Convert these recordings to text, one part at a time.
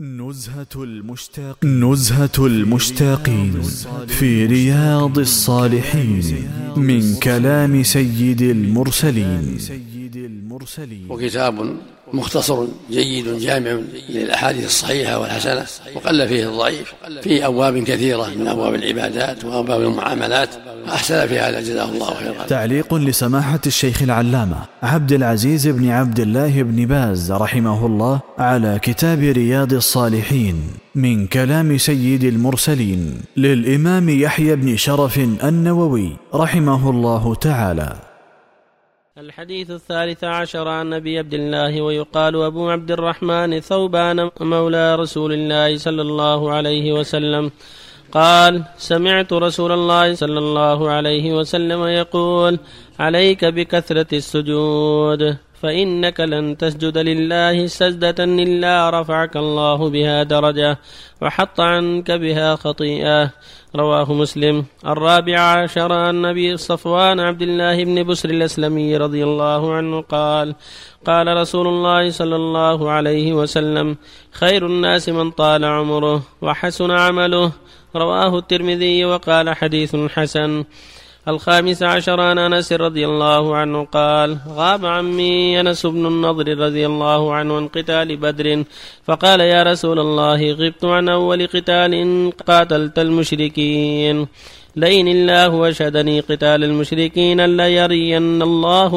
نزهة المشتاقين في رياض الصالحين من كلام سيد المرسلين. وكتاب مختصر جيد جامع للأحاديث الصحيحة والحسنة، وقل فيه الضعيف، في أبواب كثيرة من أبواب العبادات وأبواب المعاملات، أحسن في هذا جزاه الله خيرا. تعليق لسماحة الشيخ العلامة عبد العزيز بن عبد الله بن باز رحمه الله على كتاب رياض الصالحين من كلام سيد المرسلين للإمام يحيى بن شرف النووي رحمه الله تعالى. الحديث 13 عن أبي عبد الله ويقال أبو عبد الرحمن ثوبان مولى رسول الله صلى الله عليه وسلم قال: سمعت رسول الله صلى الله عليه وسلم يقول: عليك بكثرة السجود، فإنك لن تسجد لله سجدة إلا رفعك الله بها درجة وحط عنك بها خطيئة. رواه مسلم. 14 عن أبي صفوان عبد الله بن بسر الأسلمي رضي الله عنه قال: قال رسول الله صلى الله عليه وسلم: خير الناس من طال عمره وحسن عمله. رواه الترمذي وقال: حديث حسن. 15 عن أنس رضي الله عنه قال: غاب عمي أنس بن النضر رضي الله عنه عن قتال بدر، فقال: يا رسول الله، غبت عن أول قتال قاتلت المشركين، لئن الله وشهدني قتال المشركين ليرين الله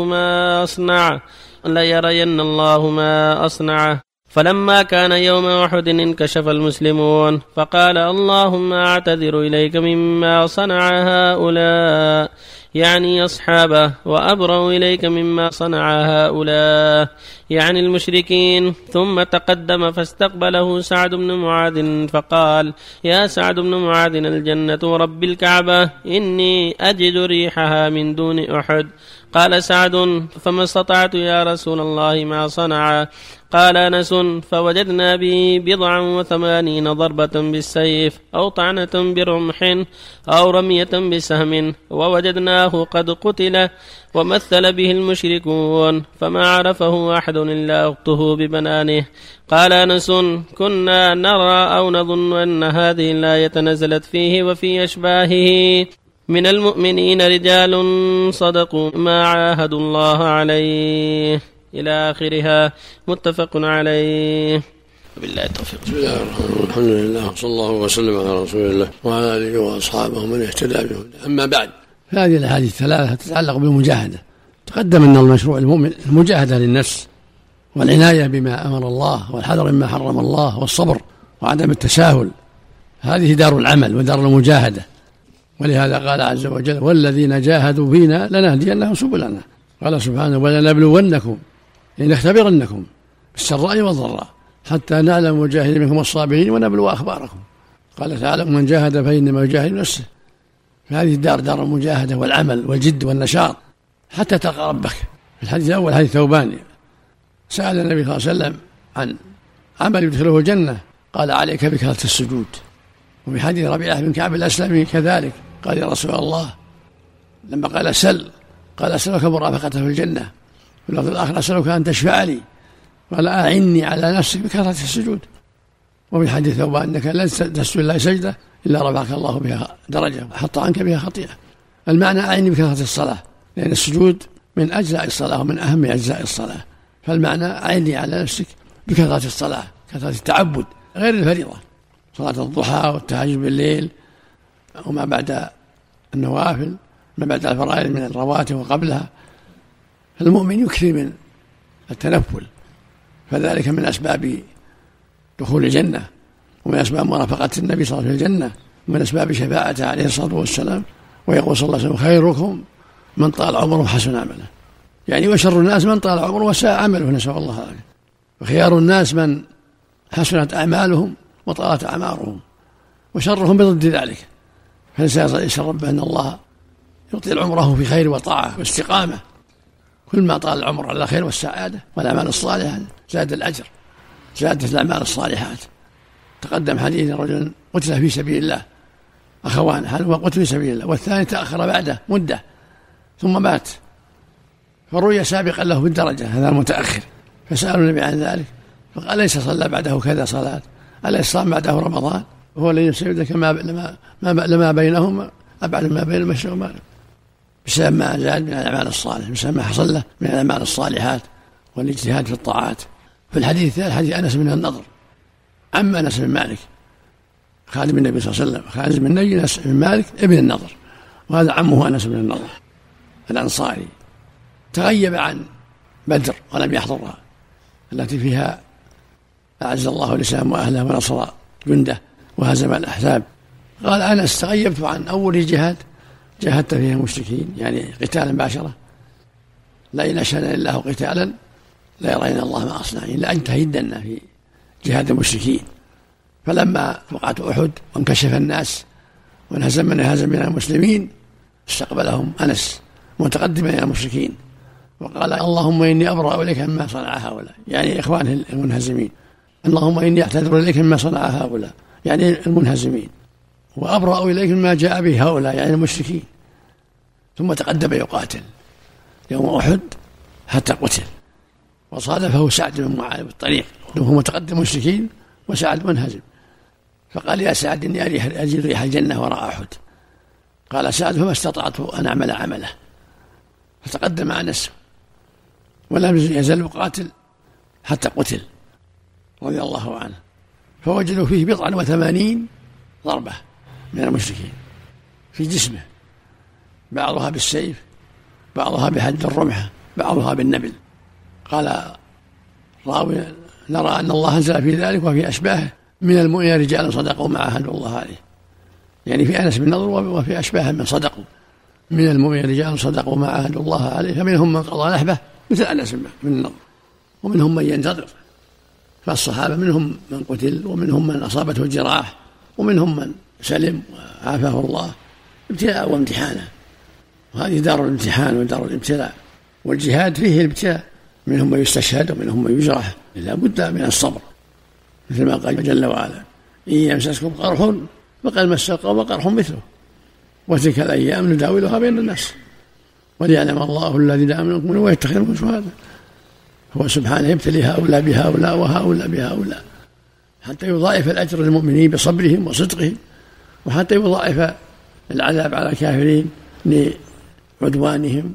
ما أصنع. فلما كان يوم أحد انكشف المسلمون، فقال: اللهم أعتذر إليك مما صنع هؤلاء، يعني أصحابه، وأبرأ إليك مما صنع هؤلاء، يعني المشركين. ثم تقدم فاستقبله سعد بن معاذ فقال: يا سعد بن معاذ، الجنة ورب الكعبة إني أجد ريحها من دون أحد. قال سعد: فما استطعت يا رسول الله ما صنع. قال أنس: فوجدنا به 87 ضربة بالسيف أو طعنة برمح أو رمية بسهم، ووجدناه قد قتل ومثل به المشركون، فما عرفه أحد إلا أخته ببنانه. قال أنس: كنا نرى أو نظن أن هذه الآية نزلت فيه وفي أشباهه من المؤمنين رجال صدقوا ما عاهدوا الله عليه، إلى آخرها، متفق عليه. بالله التوفيق. بسم الله الرحمن الرحيم، الحمد لله وصلى الله وسلم على رسول الله وعلى آله وأصحابه من اهتدى بهداه. أما بعد، هذه الأحاديث الثلاثة تتعلق بالمجاهدة. تقدم أن المشروع المؤمن المجاهدة للنفس والعناية بما أمر الله والحذر مما حرم الله والصبر وعدم التساهل. هذه دار العمل ودار المجاهدة، ولهذا قال عز وجل: والذين جاهدوا فينا لنهدينهم سبلنا. قال سبحانه: ولنبلونكم لنختبرنكم بالسراء والضراء حتى نعلم المجاهدين منكم الصابرين ونبلو أخباركم. قال تعالى: من جاهد فإنما يجاهد نفسه. فهذه الدار دار المجاهدة والعمل والجد والنشاط حتى تلقى ربك. في الحديث الأول حديث ثوبان سأل النبي صلى الله عليه وسلم عن عمل يدخله الجنة، قال: عليك بكثرة السجود. وفي حديث ربيعة بن كعب الأسلمي كذلك قال: يا رسول الله، لما قال سل، قال: أسألك مرافقته في الجنة. في اللفظ الآخر: أسألك أن تشفع لي. قال: أعني على نفسك بكثرة السجود. وفي حديث ثوبان: أنك لن تسجد الله سجدة إلا رفعك الله بها درجة وحط عنك بها خطيئة. المعنى: أعني بكثرة الصلاة، لأن السجود من أجزاء الصلاة ومن أهم أجزاء الصلاة. فالمعنى: أعني على نفسك بكثرة الصلاة، كثرة التعبد غير الفريضة، صلاة الضحى والتهجد بالليل وما بعد النوافل، ما بعد الفرائض من الرواتب وقبلها. فالمؤمن يكثر من التنفل، فذلك من أسباب دخول الجنة، ومن أسباب مرافقة النبي صلى الله عليه وسلم في الجنة، ومن أسباب شفاعته عليه الصلاة والسلام. ويقول صلى الله عليه وسلم: خيركم من طال عمره وحسن عمله، يعني وشر الناس من طال عمره وساء عمله، نسأل الله العافية. وخيار الناس من حسنت أعمالهم وطالت أعمارهم، وشرهم بضد ذلك. فالإنسان يسأل ربه أن الله يطيل عمره في خير وطاعة واستقامة. كل ما طال العمر على خير والسعادة والأعمال الصالحة زاد الأجر، زادت الأعمال الصالحات. تقدم حديث رجل قتل في سبيل الله، أخوان، هل هو قتل في سبيل الله، والثاني تأخر بعده مدة ثم مات، فروي سابقا له بالدرجة هذا المتأخر، فسألوا النبي عن ذلك فقال: ليس صلى بعده كذا صلاة، الإسلام بعده رمضان هو الذي يسعدك لما بينهما أبعد ما بين المشرق والمغرب، بسبب ما زاد من الأعمال الصالحة، بسبب ما حصل له من الأعمال الصالحات والاجتهاد في الطاعات. في الحديث حديث أنس بن النضر عم أنس بن مالك خادم النبي صلى الله عليه وسلم، خادم من النبي أنس بن مالك ابن النضر، وهذا عمه أنس بن النضر الأنصاري، تغيب عن بدر ولم يحضرها التي فيها أعز الله الإسلام وأهله ونصر جنده وهزم الأحزاب. قال أنس تغيبت عن أول جهاد جاهدت فيها المشركين، يعني قتالا مباشرة، لئن أشهدني الله قتالا لا يرين الله ما أصنع، لأجتهدن في جهاد المشركين. فلما وقعت أحد وانكشف الناس وانهزم من هزم من المسلمين استقبلهم أنس متقدما إلى المشركين وقال اللهم إني أبرأ إليك مما صنع هؤلاء، يعني إخوانه المنهزمين، اللهم إني أعتذر إليك مما صنع هؤلاء، يعني المنهزمين، وأبرأ إليك مما جاء به هؤلاء، يعني المشركين. ثم تقدم يقاتل يوم أحد حتى قتل، وصادفه سعد بن معاذ بالطريق وهو متقدم المشركين وسعد منهزم، فقال يا سعد إني أجد ريح الجنة وراء أحد. قال سعد فما استطعت أن أعمل عمله، فتقدم أنس ولم يزل يقاتل حتى قتل رضي الله عنه، فوجدوا فيه 89 ضربة من المشركين في جسمه، بعضها بالسيف، بعضها بحد الرمح، بعضها بالنبل. قال راوي نرى أن الله أنزل في ذلك وفي أشباهه من المؤمنين رجالا صدقوا ما عاهدوا الله عليه، يعني في أنس بن النضر وفي أشباهه من صدقوا، من المؤمنين رجالا صدقوا ما عاهدوا الله عليه، فمنهم من قضى نحبه مثل أنس بن النضر، ومنهم من ينتظر. فالصحابة منهم من قتل ومنهم من أصابته الجراح ومنهم من سلم وعافاه الله، ابتلاء وامتحانا، وهذه دار الامتحان ودار الابتلاء، والجهاد فيه الابتلاء، منهم من يستشهد ومنهم من يجرح، لا بد من الصبر، مثل ما قال جل وعلا إن يمسسكم قرح فقد مس القوم قرح مثله وتلك الأيام نداولها بين الناس وليعلم الله الذين آمنوا منكم ويتخذ منكم شهداء. هو سبحانه يبتلي هؤلاء بهؤلاء وهؤلاء بهؤلاء حتى يضاعف الأجر للمؤمنين بصبرهم وصدقهم، وحتى يضاعف العذاب على الكافرين لعدوانهم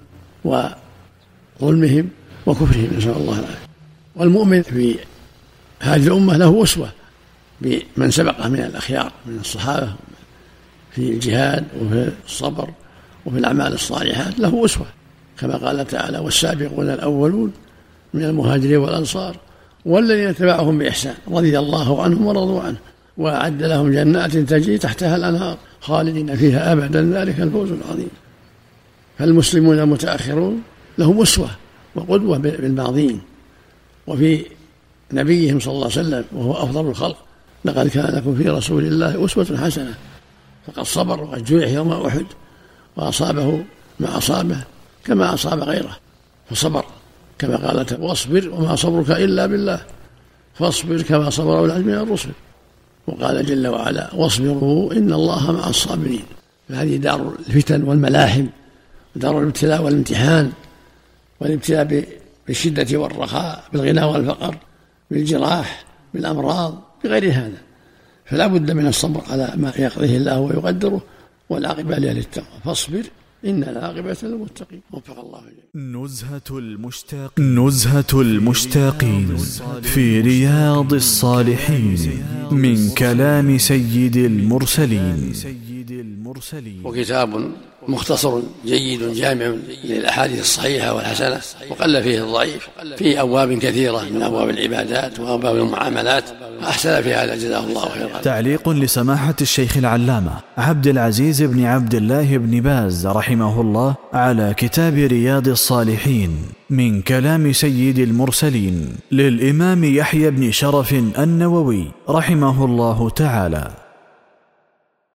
وظلمهم وكفرهم، نسأل الله العافية. والمؤمن في هذه الأمة له أسوة بمن سبقه من الأخيار من الصحابة في الجهاد وفي الصبر وفي الأعمال الصالحات، له أسوة، كما قال تعالى والسابقون الأولون من المهاجرين والأنصار والذين اتبعهم بإحسان رضي الله عنهم ورضوا عنه وأعد لهم جنات تجري تحتها الأنهار خالدين فيها أبدا ذلك الفوز العظيم. فالمسلمون المتأخرون لهم أسوة وقدوة بالماضين، وفي نبيهم صلى الله عليه وسلم وهو أفضل الخلق لقد كان لكم في رسول الله أسوة حسنة، فقد صبر وقد جرح يوم أحد وأصابه ما أصابه كما أصاب غيره، فصبر كما قالت واصبر وما صبرك إلا بالله فاصبر كما صبر أولو العزم من الرسل. وقال جل وعلا واصبروا إن الله مع الصابرين. فهذه دار الفتن والملاحم ودار الابتلاء والامتحان، والابتلاء بالشدة والرخاء، بالغنى والفقر، بالجراح، بالأمراض، بغير هذا، فلا بد من الصبر على ما يقضيه الله ويقدره، والعاقبة للتقوى فاصبر إن العاقبة للمتقين. وفق الله نزهة المشتاقين في رياض الصالحين من كلام سيد المرسلين. وكتاب مختصر جيد جامع للأحاديث الصحيحة والحسنة، وقل فيه الضعيف، فيه أبواب كثيرة من أبواب العبادات وأبواب المعاملات، أحسن في هذا جزاه الله خيرا. تعليق لسماحة الشيخ العلامة عبد العزيز بن عبد الله بن باز رحمه الله على كتاب رياض الصالحين من كلام سيد المرسلين للإمام يحيى بن شرف النووي رحمه الله تعالى.